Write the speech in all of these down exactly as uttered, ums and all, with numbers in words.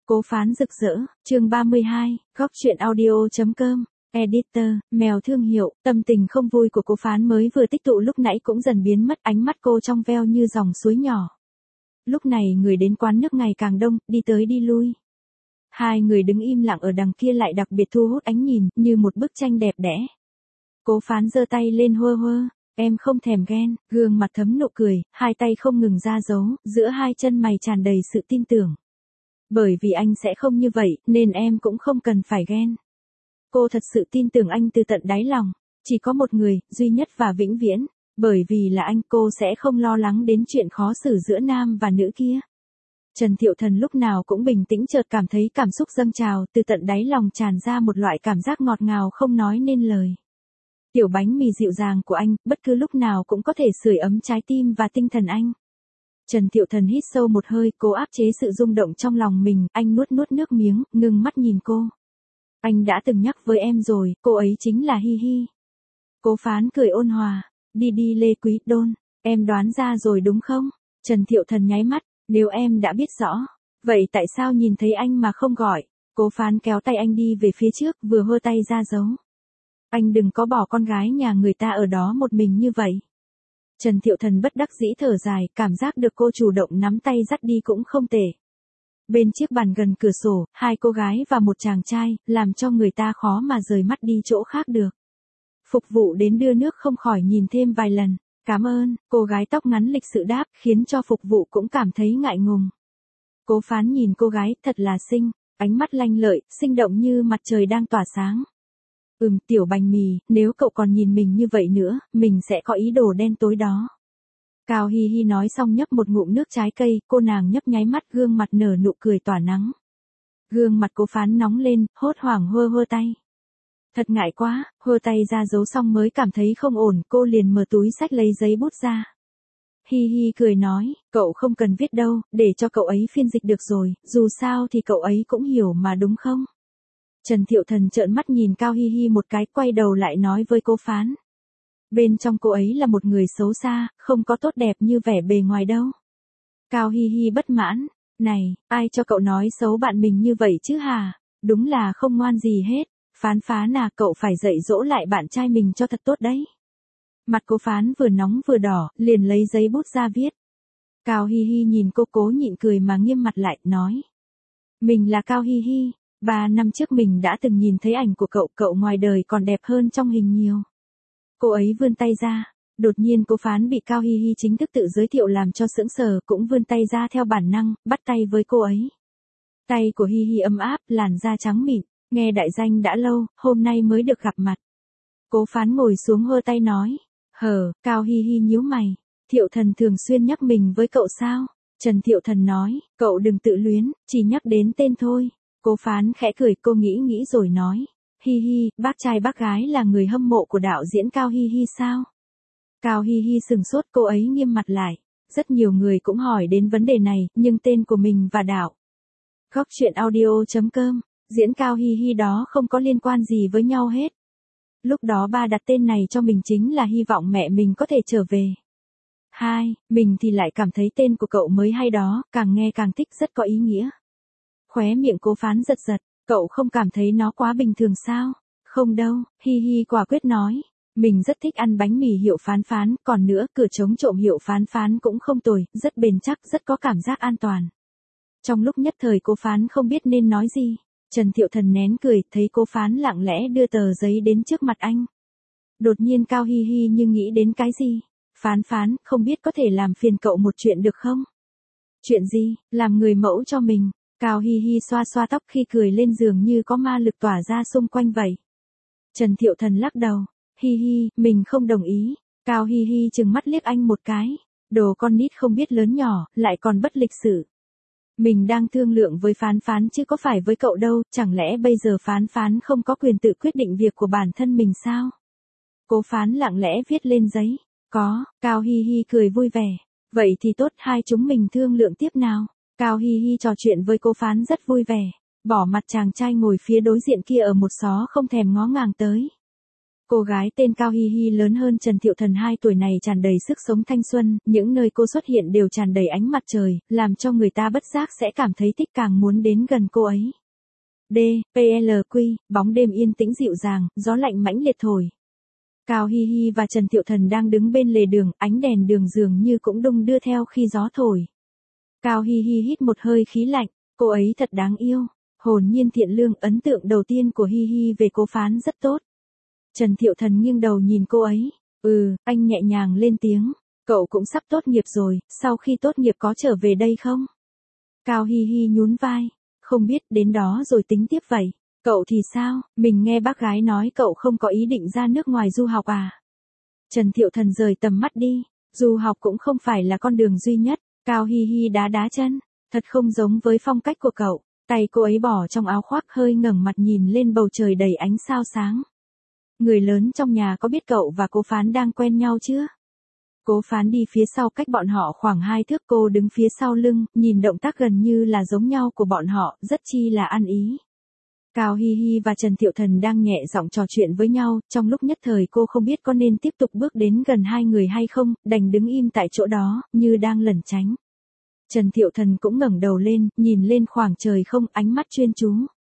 Cố Phán rực rỡ, chương ba mươi hai, góc truyện audio.com, editor, mèo thương hiệu, tâm tình không vui của Cố Phán mới vừa tích tụ lúc nãy cũng dần biến mất, ánh mắt cô trong veo như dòng suối nhỏ. Lúc này người đến quán nước ngày càng đông, đi tới đi lui. Hai người đứng im lặng ở đằng kia lại đặc biệt thu hút ánh nhìn, như một bức tranh đẹp đẽ. Cố Phán giơ tay lên hơ hơ, em không thèm ghen, gương mặt thấm nụ cười, hai tay không ngừng ra dấu, giữa hai chân mày tràn đầy sự tin tưởng. Bởi vì anh sẽ không như vậy, nên em cũng không cần phải ghen. Cô thật sự tin tưởng anh từ tận đáy lòng. Chỉ có một người, duy nhất và vĩnh viễn. Bởi vì là anh, cô sẽ không lo lắng đến chuyện khó xử giữa nam và nữ kia. Trần Thiệu Thần lúc nào cũng bình tĩnh, chợt cảm thấy cảm xúc dâng trào, từ tận đáy lòng tràn ra một loại cảm giác ngọt ngào không nói nên lời. Tiểu bánh mì dịu dàng của anh, bất cứ lúc nào cũng có thể sưởi ấm trái tim và tinh thần anh. Trần Thiệu Thần hít sâu một hơi, cố áp chế sự rung động trong lòng mình, anh nuốt nuốt nước miếng, ngưng mắt nhìn cô. Anh đã từng nhắc với em rồi, cô ấy chính là Hi Hi. Cố Phán cười ôn hòa, đi đi Lê Quý Đôn, em đoán ra rồi đúng không? Trần Thiệu Thần nháy mắt, nếu em đã biết rõ, vậy tại sao nhìn thấy anh mà không gọi? Cố Phán kéo tay anh đi về phía trước, vừa hơ tay ra dấu. Anh đừng có bỏ con gái nhà người ta ở đó một mình như vậy. Trần Thiệu Thần bất đắc dĩ thở dài, cảm giác được cô chủ động nắm tay dắt đi cũng không tệ. Bên chiếc bàn gần cửa sổ, hai cô gái và một chàng trai, làm cho người ta khó mà rời mắt đi chỗ khác được. Phục vụ đến đưa nước không khỏi nhìn thêm vài lần. Cảm ơn, cô gái tóc ngắn lịch sự đáp, khiến cho phục vụ cũng cảm thấy ngại ngùng. Cố Phán nhìn cô gái, thật là xinh, ánh mắt lanh lợi, sinh động như mặt trời đang tỏa sáng. Ừm, tiểu bánh mì, nếu cậu còn nhìn mình như vậy nữa, mình sẽ có ý đồ đen tối đó. Cao Hi Hi nói xong nhấp một ngụm nước trái cây, cô nàng nhấp nháy mắt, gương mặt nở nụ cười tỏa nắng. Gương mặt Cố Phán nóng lên, hốt hoảng hơ hơ tay. Thật ngại quá, hơ tay ra dấu xong mới cảm thấy không ổn, cô liền mở túi xách lấy giấy bút ra. Hi Hi cười nói, cậu không cần viết đâu, để cho cậu ấy phiên dịch được rồi, dù sao thì cậu ấy cũng hiểu mà đúng không? Trần Thiệu Thần trợn mắt nhìn Cao Hi Hi một cái, quay đầu lại nói với Cố Phán. Bên trong cô ấy là một người xấu xa, không có tốt đẹp như vẻ bề ngoài đâu. Cao Hi Hi bất mãn, này, ai cho cậu nói xấu bạn mình như vậy chứ hả? Đúng là không ngoan gì hết. Phán Phán à, cậu phải dạy dỗ lại bạn trai mình cho thật tốt đấy. Mặt Cố Phán vừa nóng vừa đỏ, liền lấy giấy bút ra viết. Cao Hi Hi nhìn cô, cố nhịn cười mà nghiêm mặt lại, nói. Mình là Cao Hi Hi, ba năm trước mình đã từng nhìn thấy ảnh của cậu, cậu ngoài đời còn đẹp hơn trong hình nhiều. Cô ấy vươn tay ra, đột nhiên Cố Phán bị Cao Hi Hi chính thức tự giới thiệu làm cho sững sờ, cũng vươn tay ra theo bản năng, bắt tay với cô ấy. Tay của Hi Hi ấm áp, làn da trắng mịn. Nghe đại danh đã lâu, hôm nay mới được gặp mặt. Cố Phán ngồi xuống hơ tay nói. Hờ, Cao Hi Hi nhíu mày. Thiệu Thần thường xuyên nhắc mình với cậu sao? Trần Thiệu Thần nói, cậu đừng tự luyến, chỉ nhắc đến tên thôi. Cố Phán khẽ cười, cô nghĩ nghĩ rồi nói. Hi Hi, bác trai bác gái là người hâm mộ của đạo diễn Cao Hi Hi sao? Cao Hi Hi sừng sốt, cô ấy nghiêm mặt lại. Rất nhiều người cũng hỏi đến vấn đề này, nhưng tên của mình và đạo. Góc truyện audio.com, diễn Cao Hi Hi đó không có liên quan gì với nhau hết. Lúc đó ba đặt tên này cho mình chính là hy vọng mẹ mình có thể trở về. Hai, mình thì lại cảm thấy tên của cậu mới hay đó, càng nghe càng thích, rất có ý nghĩa. Khóe miệng Cố Phán giật giật, cậu không cảm thấy nó quá bình thường sao? Không đâu, Hi Hi quả quyết nói. Mình rất thích ăn bánh mì hiệu Phán Phán, còn nữa, cửa chống trộm hiệu Phán Phán cũng không tồi, rất bền chắc, rất có cảm giác an toàn. Trong lúc nhất thời Cố Phán không biết nên nói gì. Trần Thiệu Thần nén cười, thấy Cố Phán lặng lẽ đưa tờ giấy đến trước mặt anh. Đột nhiên Cao Hi Hi như nghĩ đến cái gì. Phán Phán, không biết có thể làm phiền cậu một chuyện được không? Chuyện gì? Làm người mẫu cho mình. Cao Hi Hi xoa xoa tóc, khi cười lên dường như có ma lực tỏa ra xung quanh vậy. Trần Thiệu Thần lắc đầu. Hi Hi, mình không đồng ý. Cao Hi Hi trừng mắt liếc anh một cái. Đồ con nít không biết lớn nhỏ, lại còn bất lịch sự. Mình đang thương lượng với Phán Phán chứ có phải với cậu đâu, chẳng lẽ bây giờ Phán Phán không có quyền tự quyết định việc của bản thân mình sao? Cố Phán lặng lẽ viết lên giấy. Có, Cao Hi Hi cười vui vẻ. Vậy thì tốt, hai chúng mình thương lượng tiếp nào. Cao Hi Hi trò chuyện với Cố Phán rất vui vẻ. Bỏ mặt chàng trai ngồi phía đối diện kia ở một xó không thèm ngó ngàng tới. Cô gái tên Cao Hi Hi lớn hơn Trần Thiệu Thần hai tuổi này tràn đầy sức sống thanh xuân, những nơi cô xuất hiện đều tràn đầy ánh mặt trời, làm cho người ta bất giác sẽ cảm thấy thích càng muốn đến gần cô ấy. D, pê lờ quy, bóng đêm yên tĩnh dịu dàng, gió lạnh mãnh liệt thổi. Cao Hi Hi và Trần Thiệu Thần đang đứng bên lề đường, ánh đèn đường dường như cũng đung đưa theo khi gió thổi. Cao Hi Hi hít một hơi khí lạnh, cô ấy thật đáng yêu, hồn nhiên thiện lương. Ấn tượng đầu tiên của Hi Hi về Cố Phán rất tốt. Trần Thiệu Thần nghiêng đầu nhìn cô ấy, ừ, anh nhẹ nhàng lên tiếng, cậu cũng sắp tốt nghiệp rồi, sau khi tốt nghiệp có trở về đây không? Cao Hi Hi nhún vai, không biết, đến đó rồi tính tiếp vậy. Cậu thì sao, mình nghe bác gái nói cậu không có ý định ra nước ngoài du học à? Trần Thiệu Thần rời tầm mắt đi, du học cũng không phải là con đường duy nhất. Cao Hi Hi đá đá chân, thật không giống với phong cách của cậu. Tay cô ấy bỏ trong áo khoác, hơi ngẩng mặt nhìn lên bầu trời đầy ánh sao sáng. Người lớn trong nhà có biết cậu và Cố Phán đang quen nhau chưa? Cố Phán đi phía sau cách bọn họ khoảng hai thước, cô đứng phía sau lưng, nhìn động tác gần như là giống nhau của bọn họ, rất chi là ăn ý. Cao Hi Hi và Trần Thiệu Thần đang nhẹ giọng trò chuyện với nhau, trong lúc nhất thời cô không biết có nên tiếp tục bước đến gần hai người hay không, đành đứng im tại chỗ đó, như đang lẩn tránh. Trần Thiệu Thần cũng ngẩng đầu lên, nhìn lên khoảng trời không, ánh mắt chuyên chú.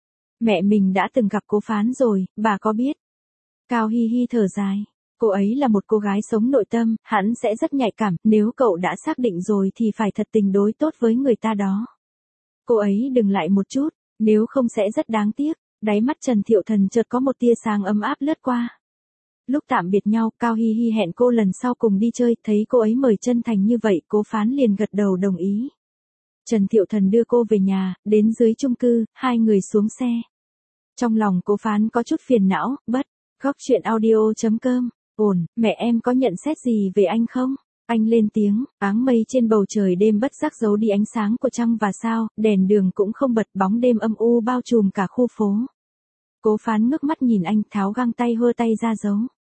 Mẹ mình đã từng gặp Cố Phán rồi, bà có biết? Cao Hi Hi thở dài. Cô ấy là một cô gái sống nội tâm, hẳn sẽ rất nhạy cảm, nếu cậu đã xác định rồi thì phải thật tình đối tốt với người ta đó. Cô ấy đừng lại một chút, nếu không sẽ rất đáng tiếc. Đáy mắt Trần Thiệu Thần chợt có một tia sáng ấm áp lướt qua. Lúc tạm biệt nhau, Cao Hi Hi hẹn cô lần sau cùng đi chơi, thấy cô ấy mời chân thành như vậy, Cố Phán liền gật đầu đồng ý. Trần Thiệu Thần đưa cô về nhà, đến dưới chung cư, hai người xuống xe. Trong lòng Cố Phán có chút phiền não, bất, góc chuyện audio chấm com, ổn, mẹ em có nhận xét gì về anh không? Anh lên tiếng, áng mây trên bầu trời đêm bất giác giấu đi ánh sáng của trăng và sao, đèn đường cũng không bật, bóng đêm âm u bao trùm cả khu phố. Cố Phán ngước mắt nhìn anh, tháo găng tay hơ tay ra giấu.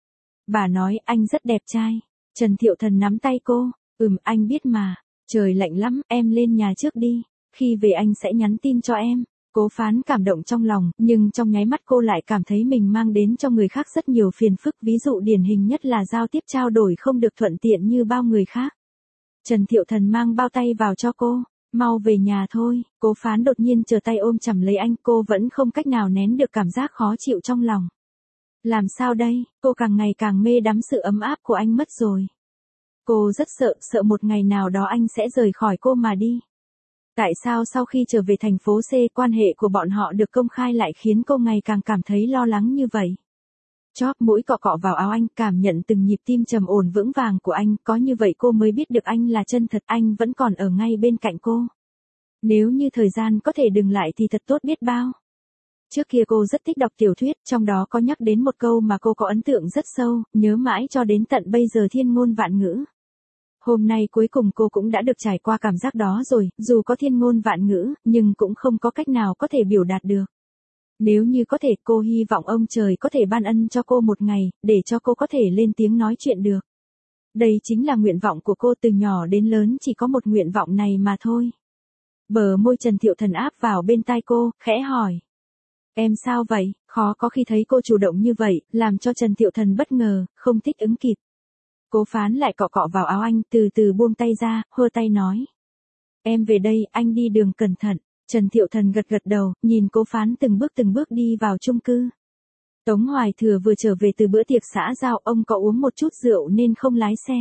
Bà nói anh rất đẹp trai. Trần Thiệu Thần nắm tay cô, ừm anh biết mà, trời lạnh lắm, em lên nhà trước đi, khi về anh sẽ nhắn tin cho em. Cố Phán cảm động trong lòng, nhưng trong nháy mắt cô lại cảm thấy mình mang đến cho người khác rất nhiều phiền phức, ví dụ điển hình nhất là giao tiếp trao đổi không được thuận tiện như bao người khác. Trần Thiệu Thần mang bao tay vào cho cô, mau về nhà thôi. Cố Phán đột nhiên giơ tay ôm chầm lấy anh, cô vẫn không cách nào nén được cảm giác khó chịu trong lòng. Làm sao đây, cô càng ngày càng mê đắm sự ấm áp của anh mất rồi. Cô rất sợ, sợ một ngày nào đó anh sẽ rời khỏi cô mà đi. Tại sao sau khi trở về thành phố C, quan hệ của bọn họ được công khai lại khiến cô ngày càng cảm thấy lo lắng như vậy? Chóp mũi cọ cọ vào áo anh, cảm nhận từng nhịp tim trầm ổn vững vàng của anh, có như vậy cô mới biết được anh là chân thật, anh vẫn còn ở ngay bên cạnh cô. Nếu như thời gian có thể dừng lại thì thật tốt biết bao. Trước kia cô rất thích đọc tiểu thuyết, trong đó có nhắc đến một câu mà cô có ấn tượng rất sâu, nhớ mãi cho đến tận bây giờ thiên ngôn vạn ngữ. Hôm nay cuối cùng cô cũng đã được trải qua cảm giác đó rồi, dù có thiên ngôn vạn ngữ, nhưng cũng không có cách nào có thể biểu đạt được. Nếu như có thể, cô hy vọng ông trời có thể ban ân cho cô một ngày, để cho cô có thể lên tiếng nói chuyện được. Đây chính là nguyện vọng của cô, từ nhỏ đến lớn chỉ có một nguyện vọng này mà thôi. Bờ môi Trần Thiệu Thần áp vào bên tai cô, khẽ hỏi. Em sao vậy? Khó có khi thấy cô chủ động như vậy, làm cho Trần Thiệu Thần bất ngờ, không thích ứng kịp. Cố Phán lại cọ cọ vào áo anh, từ từ buông tay ra, hơ tay nói. Em về đây, anh đi đường cẩn thận. Trần Thiệu Thần gật gật đầu, nhìn Cố Phán từng bước từng bước đi vào chung cư. Tống Hoài Thừa vừa trở về từ bữa tiệc xã giao, ông có uống một chút rượu nên không lái xe.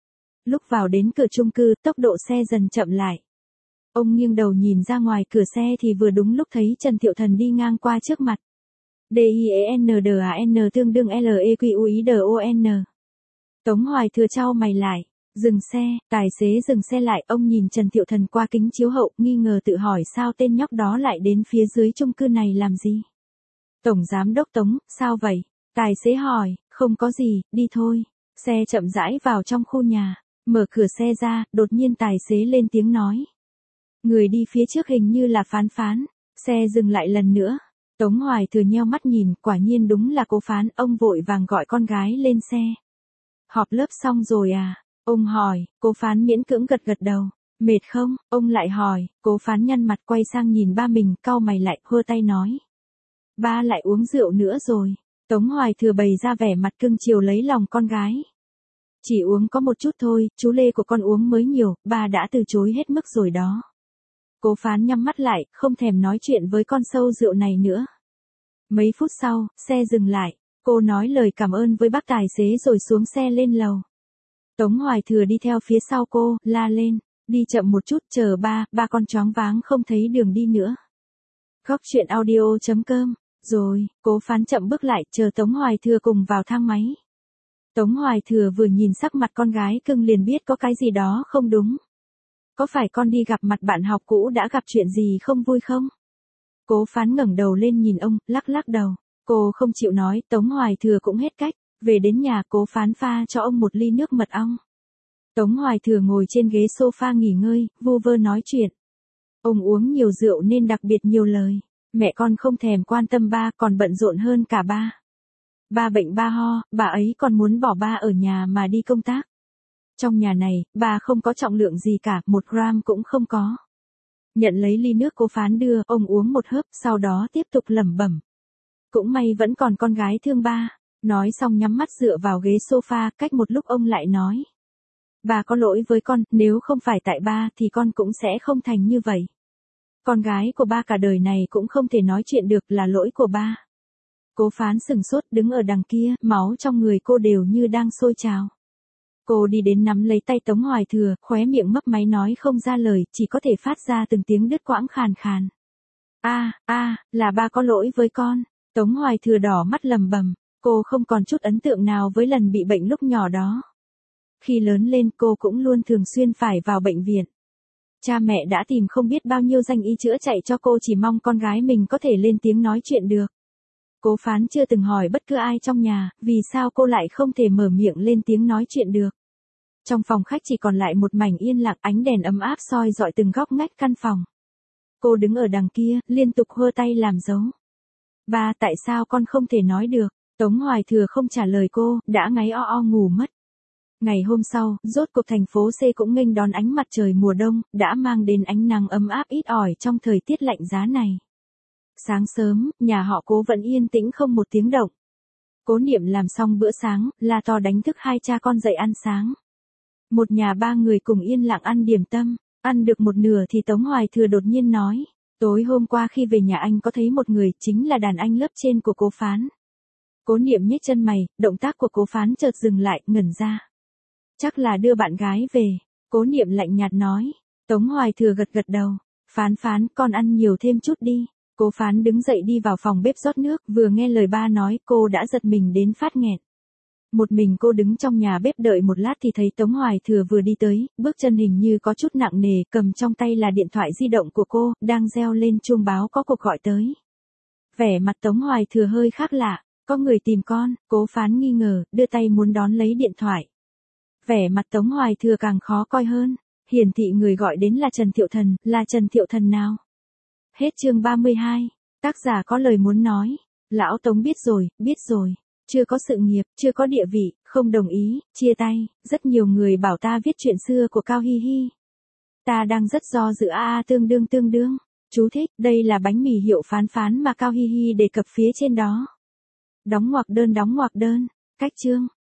Lúc vào đến cửa chung cư, tốc độ xe dần chậm lại. Ông nghiêng đầu nhìn ra ngoài cửa xe thì vừa đúng lúc thấy Trần Thiệu Thần đi ngang qua trước mặt. D I E N D A N tương đương L E Q U I D O N. Tống Hoài Thừa chau mày lại, dừng xe, tài xế dừng xe lại, ông nhìn Trần Thiệu Thần qua kính chiếu hậu, nghi ngờ tự hỏi sao tên nhóc đó lại đến phía dưới chung cư này làm gì. Tổng giám đốc Tống, sao vậy? Tài xế hỏi, không có gì, đi thôi. Xe chậm rãi vào trong khu nhà, mở cửa xe ra, đột nhiên tài xế lên tiếng nói. Người đi phía trước hình như là Phán Phán. Xe dừng lại lần nữa. Tống Hoài Thừa nheo mắt nhìn, quả nhiên đúng là Cố Phán, ông vội vàng gọi con gái lên xe. Họp lớp xong rồi à? Ông hỏi, Cố Phán miễn cưỡng gật gật đầu. Mệt không? Ông lại hỏi, Cố Phán nhăn mặt quay sang nhìn ba mình, cau mày lại, hơ tay nói. Ba lại uống rượu nữa rồi. Tống Hoài Thừa bày ra vẻ mặt cưng chiều lấy lòng con gái. Chỉ uống có một chút thôi, chú Lê của con uống mới nhiều, ba đã từ chối hết mức rồi đó. Cố Phán nhắm mắt lại, không thèm nói chuyện với con sâu rượu này nữa. Mấy phút sau, xe dừng lại, cô nói lời cảm ơn với bác tài xế rồi xuống xe lên lầu. Tống Hoài Thừa đi theo phía sau cô, la lên, đi chậm một chút, chờ ba, ba con choáng váng không thấy đường đi nữa. Góc chuyện audio chấm com, rồi, Cố Phán chậm bước lại, chờ Tống Hoài Thừa cùng vào thang máy. Tống Hoài Thừa vừa nhìn sắc mặt con gái cưng liền biết có cái gì đó không đúng. Có phải con đi gặp mặt bạn học cũ đã gặp chuyện gì không vui không? Cố Phán ngẩng đầu lên nhìn ông, lắc lắc đầu. Cô không chịu nói, Tống Hoài Thừa cũng hết cách. Về đến nhà, Cố Phán pha cho ông một ly nước mật ong. Tống Hoài Thừa ngồi trên ghế sofa nghỉ ngơi, vu vơ nói chuyện. Ông uống nhiều rượu nên đặc biệt nhiều lời. Mẹ con không thèm quan tâm ba, còn bận rộn hơn cả ba. Ba bệnh ba ho, bà ấy còn muốn bỏ ba ở nhà mà đi công tác. Trong nhà này, ba không có trọng lượng gì cả, một gram cũng không có. Nhận lấy ly nước Cố Phán đưa, ông uống một hớp, sau đó tiếp tục lẩm bẩm. Cũng may vẫn còn con gái thương ba. Nói xong nhắm mắt dựa vào ghế sofa, cách một lúc ông lại nói. Ba có lỗi với con, nếu không phải tại ba thì con cũng sẽ không thành như vậy. Con gái của ba cả đời này cũng không thể nói chuyện được, là lỗi của ba. Cố Phán sừng sốt đứng ở đằng kia, máu trong người cô đều như đang sôi trào. Cô đi đến nắm lấy tay Tống Hoài Thừa, khóe miệng mấp máy nói không ra lời, chỉ có thể phát ra từng tiếng đứt quãng khàn khàn. A, a, là ba có lỗi với con. Tống Hoài Thừa đỏ mắt lầm bầm, cô không còn chút ấn tượng nào với lần bị bệnh lúc nhỏ đó. Khi lớn lên cô cũng luôn thường xuyên phải vào bệnh viện. Cha mẹ đã tìm không biết bao nhiêu danh y chữa chạy cho cô, chỉ mong con gái mình có thể lên tiếng nói chuyện được. Cố Phán chưa từng hỏi bất cứ ai trong nhà, vì sao cô lại không thể mở miệng lên tiếng nói chuyện được. Trong phòng khách chỉ còn lại một mảnh yên lặng, ánh đèn ấm áp soi dọi từng góc ngách căn phòng. Cô đứng ở đằng kia, liên tục hơ tay làm dấu. Ba, tại sao con không thể nói được? Tống Hoài Thừa không trả lời cô, đã ngáy o o ngủ mất. Ngày hôm sau, rốt cuộc thành phố C cũng nghênh đón ánh mặt trời mùa đông, đã mang đến ánh nắng ấm áp ít ỏi trong thời tiết lạnh giá này. Sáng sớm, nhà họ Cố vẫn yên tĩnh không một tiếng động. Cố Niệm làm xong bữa sáng, la to đánh thức hai cha con dậy ăn sáng. Một nhà ba người cùng yên lặng ăn điểm tâm, ăn được một nửa thì Tống Hoài Thừa đột nhiên nói, tối hôm qua khi về nhà anh có thấy một người, chính là đàn anh lớp trên của Cố Phán. Cố Niệm nhếch chân mày, động tác của Cố Phán chợt dừng lại, ngẩn ra. Chắc là đưa bạn gái về. Cố Niệm lạnh nhạt nói. Tống Hoài Thừa gật gật đầu. Phán Phán, con ăn nhiều thêm chút đi. Cố Phán đứng dậy đi vào phòng bếp rót nước, vừa nghe lời ba nói, cô đã giật mình đến phát nghẹn. Một mình cô đứng trong nhà bếp đợi một lát thì thấy Tống Hoài Thừa vừa đi tới, bước chân hình như có chút nặng nề, cầm trong tay là điện thoại di động của cô, đang reo lên chuông báo có cuộc gọi tới. Vẻ mặt Tống Hoài Thừa hơi khác lạ, có người tìm con, Cố Phán nghi ngờ, đưa tay muốn đón lấy điện thoại. Vẻ mặt Tống Hoài Thừa càng khó coi hơn, hiển thị người gọi đến là Trần Thiệu Thần, là Trần Thiệu Thần nào? Hết chương ba mươi hai, tác giả có lời muốn nói, lão Tống biết rồi, biết rồi, chưa có sự nghiệp, chưa có địa vị, không đồng ý, chia tay, rất nhiều người bảo ta viết chuyện xưa của Cao Hi Hi. Ta đang rất do dự a a tương đương tương đương, chú thích, đây là bánh mì hiệu Phán Phán mà Cao Hi Hi đề cập phía trên đó. Đóng ngoặc đơn đóng ngoặc đơn, cách chương.